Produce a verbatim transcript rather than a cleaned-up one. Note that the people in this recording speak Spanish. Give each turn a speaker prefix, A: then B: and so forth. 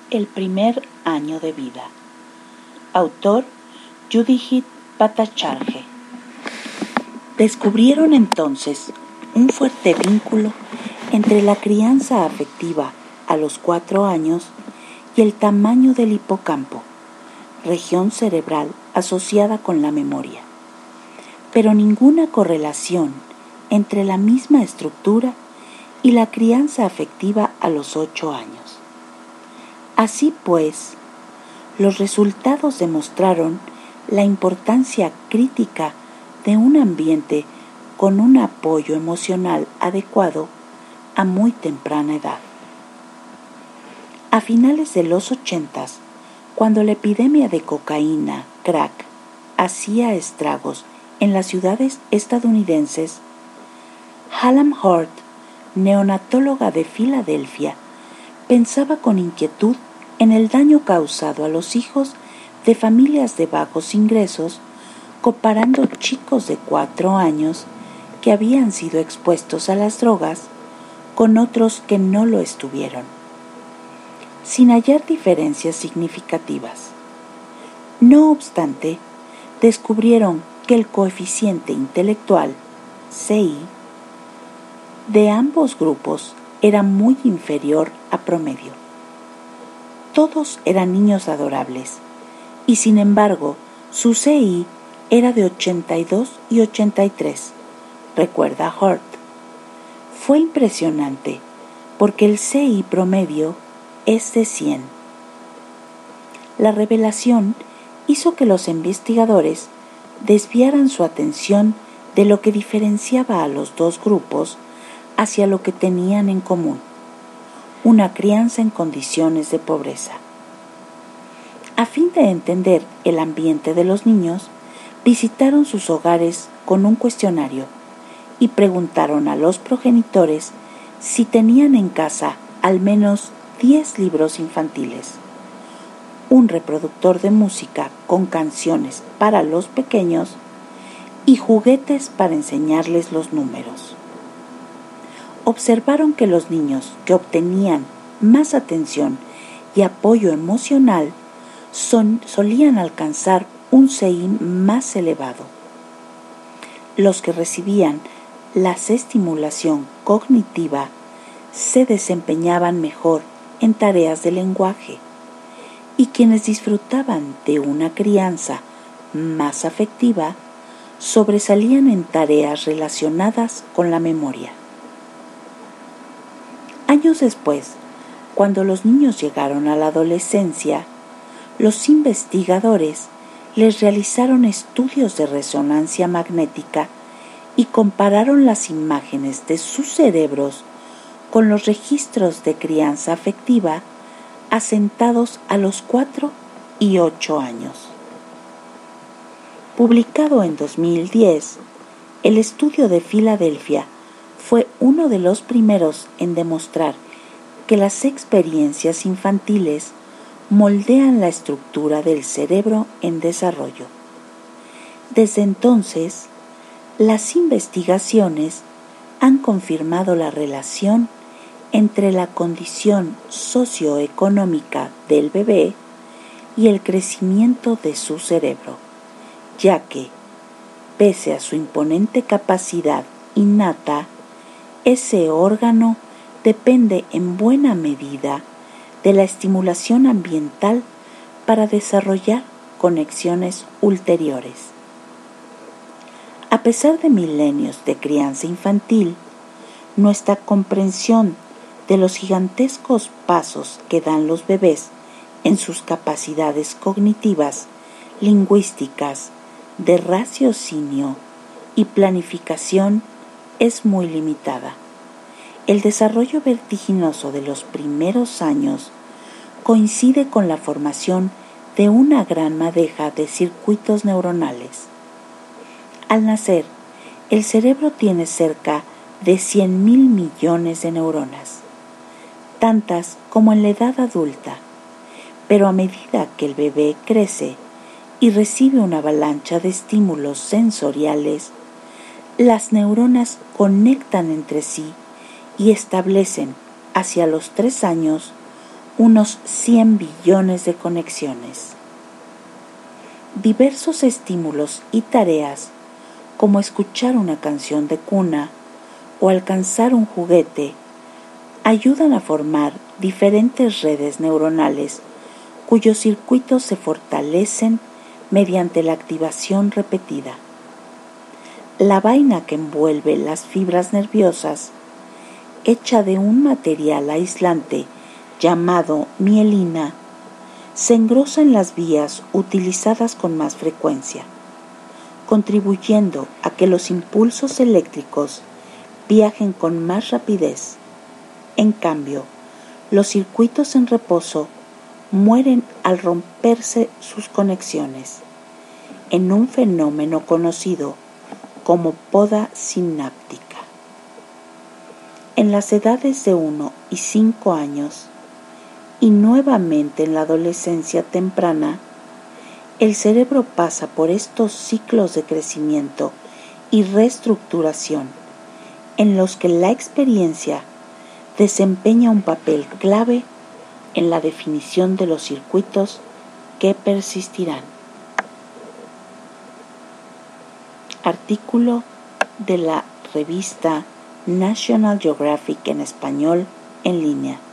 A: El primer año de vida. Autor Judith Bhattacharjee. Descubrieron entonces un fuerte vínculo entre la crianza afectiva a los cuatro años y el tamaño del hipocampo, región cerebral asociada con la memoria, pero ninguna correlación entre la misma estructura y la crianza afectiva a los ocho años. Así pues, los resultados demostraron la importancia crítica de un ambiente con un apoyo emocional adecuado a muy temprana edad. A finales de los ochentas, cuando la epidemia de cocaína, crack, hacía estragos en las ciudades estadounidenses, Hallam Hurt, neonatóloga de Filadelfia, pensaba con inquietud en el daño causado a los hijos de familias de bajos ingresos, comparando chicos de cuatro años que habían sido expuestos a las drogas con otros que no lo estuvieron, sin hallar diferencias significativas. No obstante, descubrieron que el coeficiente intelectual, C I, de ambos grupos era muy inferior a promedio. Todos eran niños adorables, y sin embargo, su C I era de ochenta y dos y ochenta y tres, recuerda Hurt. Fue impresionante, porque el C I promedio es de cien. La revelación hizo que los investigadores desviaran su atención de lo que diferenciaba a los dos grupos hacia lo que tenían en común: una crianza en condiciones de pobreza. A fin de entender el ambiente de los niños, visitaron sus hogares con un cuestionario y preguntaron a los progenitores si tenían en casa al menos diez libros infantiles, un reproductor de música con canciones para los pequeños y juguetes para enseñarles los números. Observaron que los niños que obtenían más atención y apoyo emocional son, solían alcanzar un C I más elevado. Los que recibían la estimulación cognitiva se desempeñaban mejor en tareas de lenguaje, y quienes disfrutaban de una crianza más afectiva sobresalían en tareas relacionadas con la memoria. Años después, cuando los niños llegaron a la adolescencia, los investigadores les realizaron estudios de resonancia magnética y compararon las imágenes de sus cerebros con los registros de crianza afectiva asentados a los cuatro y ocho años. Publicado en dos mil diez, el estudio de Filadelfia fue uno de los primeros en demostrar que las experiencias infantiles moldean la estructura del cerebro en desarrollo. Desde entonces, las investigaciones han confirmado la relación entre la condición socioeconómica del bebé y el crecimiento de su cerebro, ya que, pese a su imponente capacidad innata, ese órgano depende en buena medida de la estimulación ambiental para desarrollar conexiones ulteriores. A pesar de milenios de crianza infantil, nuestra comprensión de los gigantescos pasos que dan los bebés en sus capacidades cognitivas, lingüísticas, de raciocinio y planificación es muy limitada. El desarrollo vertiginoso de los primeros años coincide con la formación de una gran madeja de circuitos neuronales. Al nacer, el cerebro tiene cerca de cien mil millones de neuronas, tantas como en la edad adulta, pero a medida que el bebé crece y recibe una avalancha de estímulos sensoriales, las neuronas conectan entre sí y establecen, hacia los tres años, unos cien billones de conexiones. Diversos estímulos y tareas, como escuchar una canción de cuna o alcanzar un juguete, ayudan a formar diferentes redes neuronales cuyos circuitos se fortalecen mediante la activación repetida. La vaina que envuelve las fibras nerviosas, hecha de un material aislante llamado mielina, se engrosa en las vías utilizadas con más frecuencia, contribuyendo a que los impulsos eléctricos viajen con más rapidez. En cambio, los circuitos en reposo mueren al romperse sus conexiones, en un fenómeno conocido como poda sináptica. En las edades de uno y cinco años, y nuevamente en la adolescencia temprana, el cerebro pasa por estos ciclos de crecimiento y reestructuración, en los que la experiencia desempeña un papel clave en la definición de los circuitos que persistirán. Artículo de la revista National Geographic en español en línea.